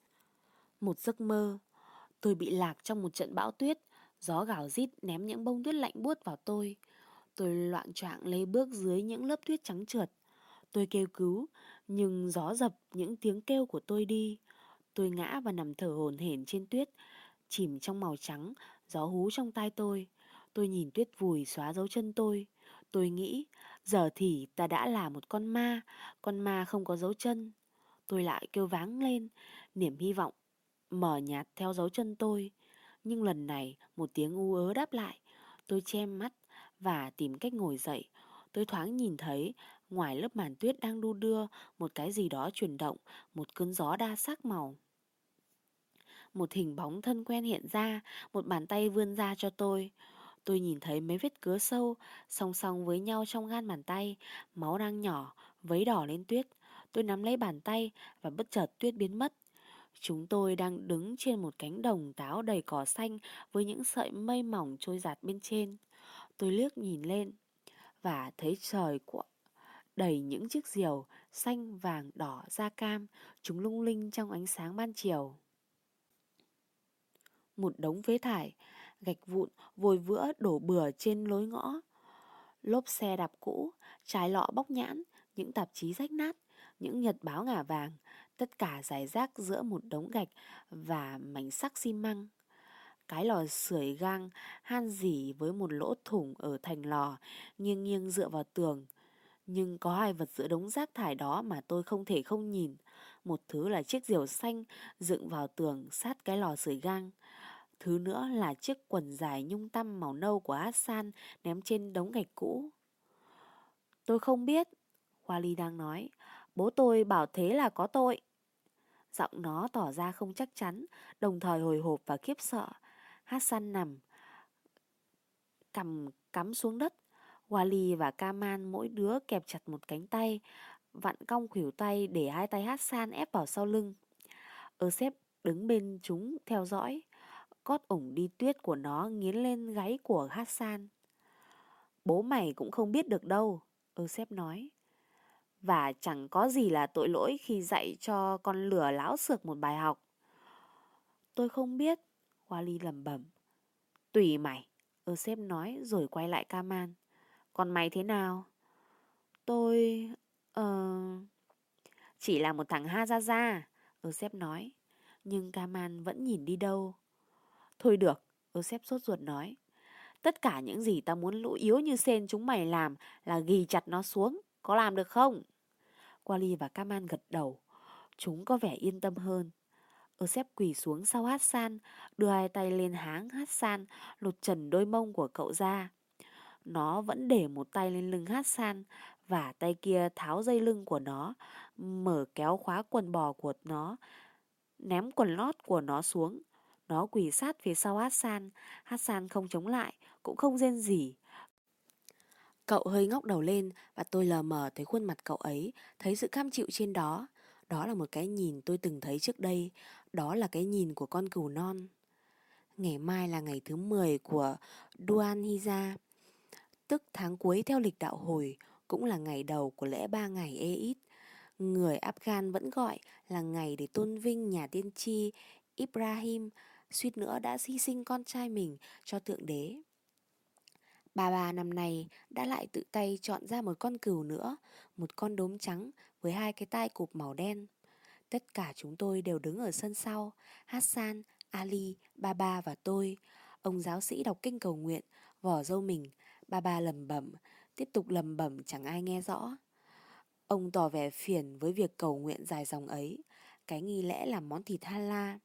A: Một giấc mơ. Tôi bị lạc trong một trận bão tuyết. Gió gào rít ném những bông tuyết lạnh buốt vào tôi. Tôi loạng choạng lấy bước dưới những lớp tuyết trắng trượt. Tôi kêu cứu, nhưng gió dập những tiếng kêu của tôi đi. Tôi ngã và nằm thở hổn hển trên tuyết, chìm trong màu trắng, gió hú trong tai tôi. Tôi nhìn tuyết vùi xóa dấu chân tôi. Tôi nghĩ, giờ thì ta đã là một con ma không có dấu chân. Tôi lại kêu váng lên, niềm hy vọng mờ nhạt theo dấu chân tôi. Nhưng lần này một tiếng u ớ đáp lại. Tôi che mắt và tìm cách ngồi dậy. Tôi thoáng nhìn thấy ngoài lớp màn tuyết đang đu đưa một cái gì đó chuyển động, một cơn gió đa sắc màu. Một hình bóng thân quen hiện ra, một bàn tay vươn ra cho tôi. Tôi nhìn thấy mấy vết cứa sâu song song với nhau trong gan bàn tay, máu đang nhỏ, vấy đỏ lên tuyết. Tôi nắm lấy bàn tay và bất chợt tuyết biến mất. Chúng tôi đang đứng trên một cánh đồng táo đầy cỏ xanh với những sợi mây mỏng trôi giạt bên trên. Tôi liếc nhìn lên và thấy trời đầy những chiếc diều xanh, vàng, đỏ, da cam, chúng lung linh trong ánh sáng ban chiều. Một đống phế thải, gạch vụn vôi vữa đổ bừa trên lối ngõ. Lốp xe đạp cũ, trái lọ bóc nhãn, những tạp chí rách nát, những nhật báo ngả vàng, tất cả rải rác giữa một đống gạch và mảnh sắt xi măng. Cái lò sưởi gang han rỉ với một lỗ thủng ở thành lò, nghiêng nghiêng dựa vào tường. Nhưng có hai vật giữa đống rác thải đó mà tôi không thể không nhìn. Một thứ là chiếc diều xanh dựng vào tường sát cái lò sưởi gang. Thứ nữa là chiếc quần dài nhung tăm màu nâu của Hassan ném trên đống gạch cũ. Tôi không biết, Wally đang nói. Bố tôi bảo thế là có tội. Giọng nó tỏ ra không chắc chắn, đồng thời hồi hộp và khiếp sợ. Hassan nằm, cằm cắm xuống đất. Wally và Kamal mỗi đứa kẹp chặt một cánh tay, vặn cong khuỷu tay để hai tay Hassan ép vào sau lưng. Eusep đứng bên chúng theo dõi. cót ủng đi tuyết của nó nghiến lên gáy của Hassan. Bố mày cũng không biết được đâu, Eusep nói. Và chẳng có gì là tội lỗi khi dạy cho con lừa láo xược một bài học. Tôi không biết, Wally lẩm bẩm. Tùy mày, Eusep nói rồi quay lại Kaman. Còn mày thế nào? Tôi... Chỉ là một thằng Hazaza, Eusep nói. Nhưng Kaman vẫn nhìn đi đâu. Thôi được, Eusep sốt ruột nói. Tất cả những gì tao muốn lũ yếu như sen chúng mày làm là ghi chặt nó xuống. Có làm được không? Wally và Kaman gật đầu. Chúng có vẻ yên tâm hơn. Eusep quỳ xuống sau Hassan, đưa hai tay lên háng Hassan, lột trần đôi mông của cậu ra. Nó vẫn để một tay lên lưng Hassan và tay kia tháo dây lưng của nó, mở kéo khóa quần bò của nó, ném quần lót của nó xuống. Nó quỳ sát phía sau Hassan. Hassan không chống lại, cũng không rên rỉ. Cậu hơi ngóc đầu lên và tôi lờ mờ thấy khuôn mặt cậu ấy, thấy sự cam chịu trên đó. Đó là một cái nhìn tôi từng thấy trước đây. Đó là cái nhìn của con cừu non. Ngày mai là ngày thứ 10 của Duan Hija, tức tháng cuối theo lịch đạo hồi, cũng là ngày đầu của lễ 3 ngày Eid. Người Afghan vẫn gọi là ngày để tôn vinh nhà tiên tri Ibrahim, suýt nữa đã hy sinh con trai mình cho Thượng Đế. Bà năm nay đã lại tự tay chọn ra một con cừu nữa, một con đốm trắng với hai cái tai cụp màu đen. Tất cả chúng tôi đều đứng ở sân sau, Hassan, Ali, Baba và tôi. Ông giáo sĩ đọc kinh cầu nguyện, vỏ râu mình, Baba lẩm bẩm, tiếp tục lẩm bẩm chẳng ai nghe rõ. Ông tỏ vẻ phiền với việc cầu nguyện dài dòng ấy, cái nghi lễ làm món thịt halal.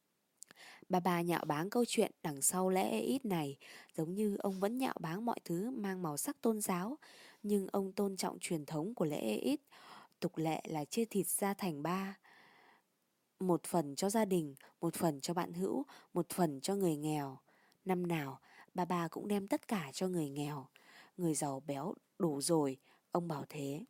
A: Bà nhạo báng câu chuyện đằng sau lễ Eid này, giống như ông vẫn nhạo báng mọi thứ mang màu sắc tôn giáo, nhưng ông tôn trọng truyền thống của lễ Eid. Tục lệ là chia thịt ra thành ba. Một phần cho gia đình, một phần cho bạn hữu, một phần cho người nghèo. Năm nào, bà cũng đem tất cả cho người nghèo. Người giàu béo đủ rồi, ông bảo thế.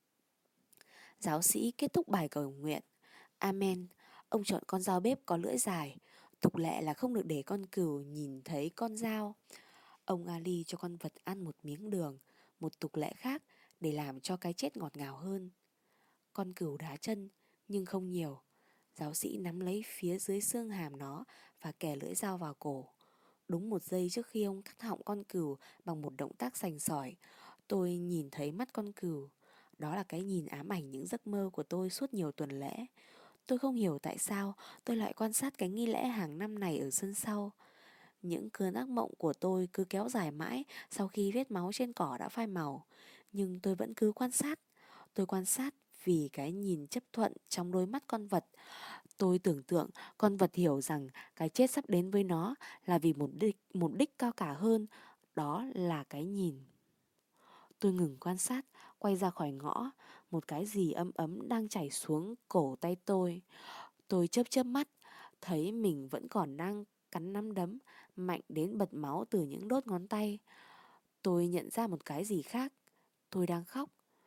A: Giáo sĩ kết thúc bài cầu nguyện. Amen. Ông chọn con dao bếp có lưỡi dài. Tục lệ là không được để con cừu nhìn thấy con dao. Ông Ali cho con vật ăn một miếng đường, một tục lệ khác để làm cho cái chết ngọt ngào hơn. Con cừu đá chân, nhưng không nhiều. Giáo sĩ nắm lấy phía dưới xương hàm nó và kè lưỡi dao vào cổ. Đúng một giây trước khi ông cắt họng con cừu bằng một động tác sành sỏi, tôi nhìn thấy mắt con cừu. Đó là cái nhìn ám ảnh những giấc mơ của tôi suốt nhiều tuần lễ. Tôi không hiểu tại sao tôi lại quan sát cái nghi lễ hàng năm này ở sân sau. Những cơn ác mộng của tôi cứ kéo dài mãi sau khi vết máu trên cỏ đã phai màu. Nhưng tôi vẫn cứ quan sát. Tôi quan sát vì cái nhìn chấp thuận trong đôi mắt con vật. Tôi tưởng tượng con vật hiểu rằng cái chết sắp đến với nó là vì một đích cao cả hơn. Đó là cái nhìn. Tôi ngừng quan sát, quay ra khỏi ngõ. Một cái gì ấm ấm đang chảy xuống cổ tay tôi. Tôi chớp chớp mắt, thấy mình vẫn còn đang cắn nắm đấm, mạnh đến bật máu từ những đốt ngón tay. Tôi nhận ra một cái gì khác. Tôi đang khóc.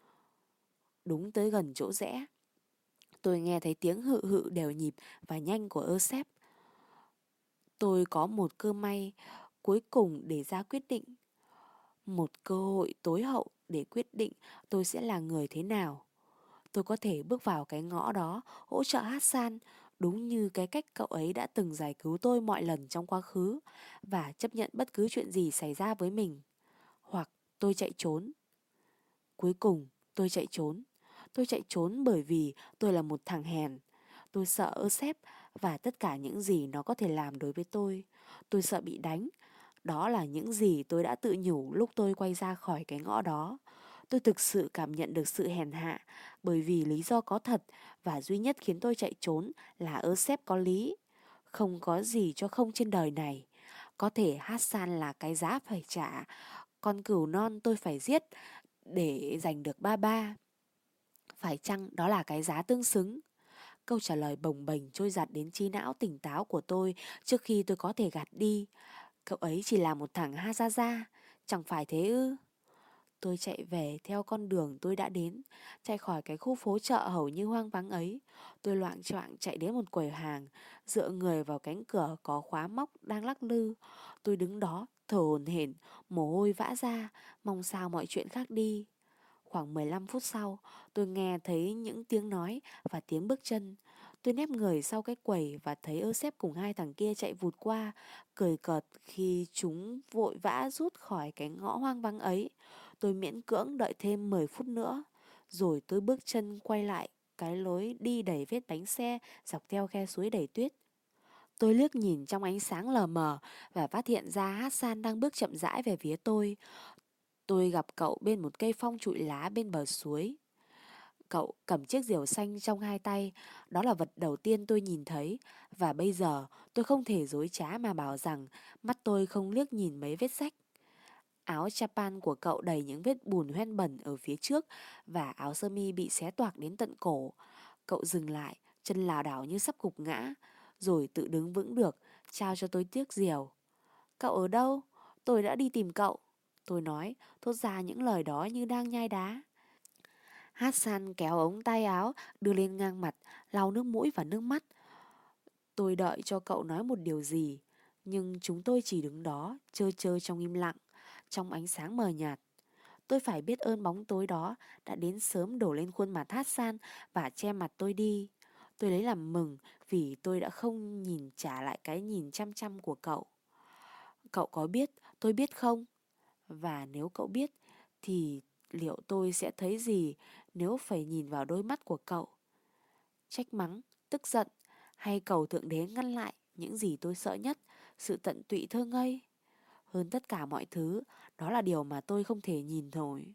A: Đúng tới gần chỗ rẽ, tôi nghe thấy tiếng hự hự đều nhịp và nhanh của Eusep. Tôi có một cơ may cuối cùng để ra quyết định. Một cơ hội tối hậu để quyết định tôi sẽ là người thế nào. Tôi có thể bước vào cái ngõ đó, hỗ trợ Hassan, đúng như cái cách cậu ấy đã từng giải cứu tôi mọi lần trong quá khứ, và chấp nhận bất cứ chuyện gì xảy ra với mình. Hoặc tôi chạy trốn. Cuối cùng, tôi chạy trốn. Tôi chạy trốn bởi vì tôi là một thằng hèn. Tôi sợ Eusep và tất cả những gì nó có thể làm đối với tôi. Tôi sợ bị đánh. Đó là những gì tôi đã tự nhủ lúc tôi quay ra khỏi cái ngõ đó. Tôi thực sự cảm nhận được sự hèn hạ bởi vì lý do có thật và duy nhất khiến tôi chạy trốn là Eusep có lý. Không có gì cho không trên đời này. Có thể Hassan là cái giá phải trả. Con cừu non tôi phải giết để giành được ba. Phải chăng đó là cái giá tương xứng? Câu trả lời bồng bềnh trôi giạt đến trí não tỉnh táo của tôi trước khi tôi có thể gạt đi. Cậu ấy chỉ là một thằng Hazaza, chẳng phải thế ư? Tôi chạy về theo con đường tôi đã đến, chạy khỏi cái khu phố chợ hầu như hoang vắng ấy. Tôi loạng choạng chạy đến một quầy hàng, dựa người vào cánh cửa có khóa móc đang lắc lư. Tôi đứng đó, thở hổn hển, mồ hôi vã ra, mong sao mọi chuyện khác đi. Khoảng 15 phút sau, tôi nghe thấy những tiếng nói và tiếng bước chân. Tôi nép người sau cái quầy và thấy ơ sếp cùng hai thằng kia chạy vụt qua, cười cợt khi chúng vội vã rút khỏi cái ngõ hoang vắng ấy. Tôi miễn cưỡng đợi thêm 10 phút nữa, rồi tôi bước chân quay lại cái lối đi đầy vết bánh xe dọc theo khe suối đầy tuyết. Tôi liếc nhìn trong ánh sáng lờ mờ và phát hiện ra Hassan đang bước chậm rãi về phía tôi. Tôi gặp cậu bên một cây phong trụi lá bên bờ suối. Cậu cầm chiếc rìu xanh trong hai tay, đó là vật đầu tiên tôi nhìn thấy, và bây giờ tôi không thể dối trá mà bảo rằng mắt tôi không liếc nhìn mấy vết rách. Áo chapan của cậu đầy những vết bùn hoen bẩn ở phía trước và áo sơ mi bị xé toạc đến tận cổ. Cậu dừng lại, chân lảo đảo như sắp gục ngã, rồi tự đứng vững được, trao cho tôi chiếc rìu. Cậu ở đâu? Tôi đã đi tìm cậu. Tôi nói, thốt ra những lời đó như đang nhai đá. Hassan kéo ống tay áo, đưa lên ngang mặt, lau nước mũi và nước mắt. Tôi đợi cho cậu nói một điều gì, nhưng chúng tôi chỉ đứng đó, chơ chơ trong im lặng, trong ánh sáng mờ nhạt. Tôi phải biết ơn bóng tối đó đã đến sớm đổ lên khuôn mặt Hassan và che mặt tôi đi. Tôi lấy làm mừng vì tôi đã không nhìn trả lại cái nhìn chăm chăm của cậu. Cậu có biết tôi biết không? Và nếu cậu biết thì liệu tôi sẽ thấy gì nếu phải nhìn vào đôi mắt của cậu? Trách mắng, tức giận hay cầu Thượng Đế ngăn lại những gì tôi sợ nhất, sự tận tụy thơ ngây? Hơn tất cả mọi thứ, đó là điều mà tôi không thể nhìn nổi.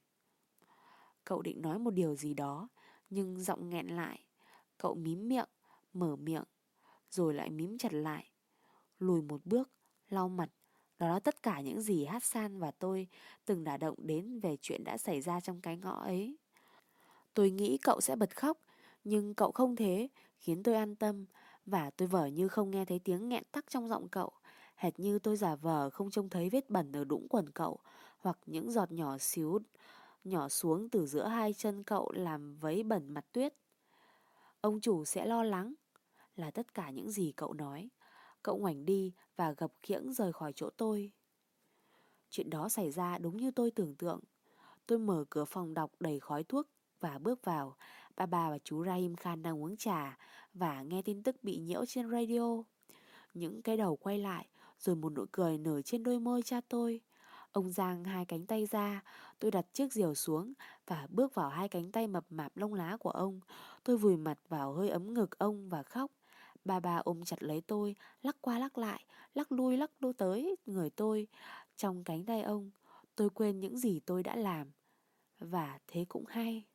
A: Cậu định nói một điều gì đó, nhưng giọng nghẹn lại. Cậu mím miệng, mở miệng, rồi lại mím chặt lại. Lùi một bước, lau mặt. Đó là tất cả những gì Hassan và tôi từng đả động đến về chuyện đã xảy ra trong cái ngõ ấy. Tôi nghĩ cậu sẽ bật khóc, nhưng cậu không thế, khiến tôi an tâm, và tôi vờ như không nghe thấy tiếng nghẹn tắc trong giọng cậu, hệt như tôi giả vờ không trông thấy vết bẩn ở đũng quần cậu, hoặc những giọt nhỏ xíu nhỏ xuống từ giữa hai chân cậu làm vấy bẩn mặt tuyết. Ông chủ sẽ lo lắng, là tất cả những gì cậu nói. Cậu ngoảnh đi và gập khiễng rời khỏi chỗ tôi. Chuyện đó xảy ra đúng như tôi tưởng tượng. Tôi mở cửa phòng đọc đầy khói thuốc và bước vào. Bà và chú Rahim Khan đang uống trà và nghe tin tức bị nhiễu trên radio. Những cái đầu quay lại, rồi một nụ cười nở trên đôi môi cha tôi. Ông giang hai cánh tay ra, tôi đặt chiếc rìu xuống và bước vào hai cánh tay mập mạp lông lá của ông. Tôi vùi mặt vào hơi ấm ngực ông và khóc. Bà ôm chặt lấy tôi, lắc qua lắc lại, lắc lui lắc đu tới người tôi. Trong cánh tay ông, tôi quên những gì tôi đã làm. Và thế cũng hay.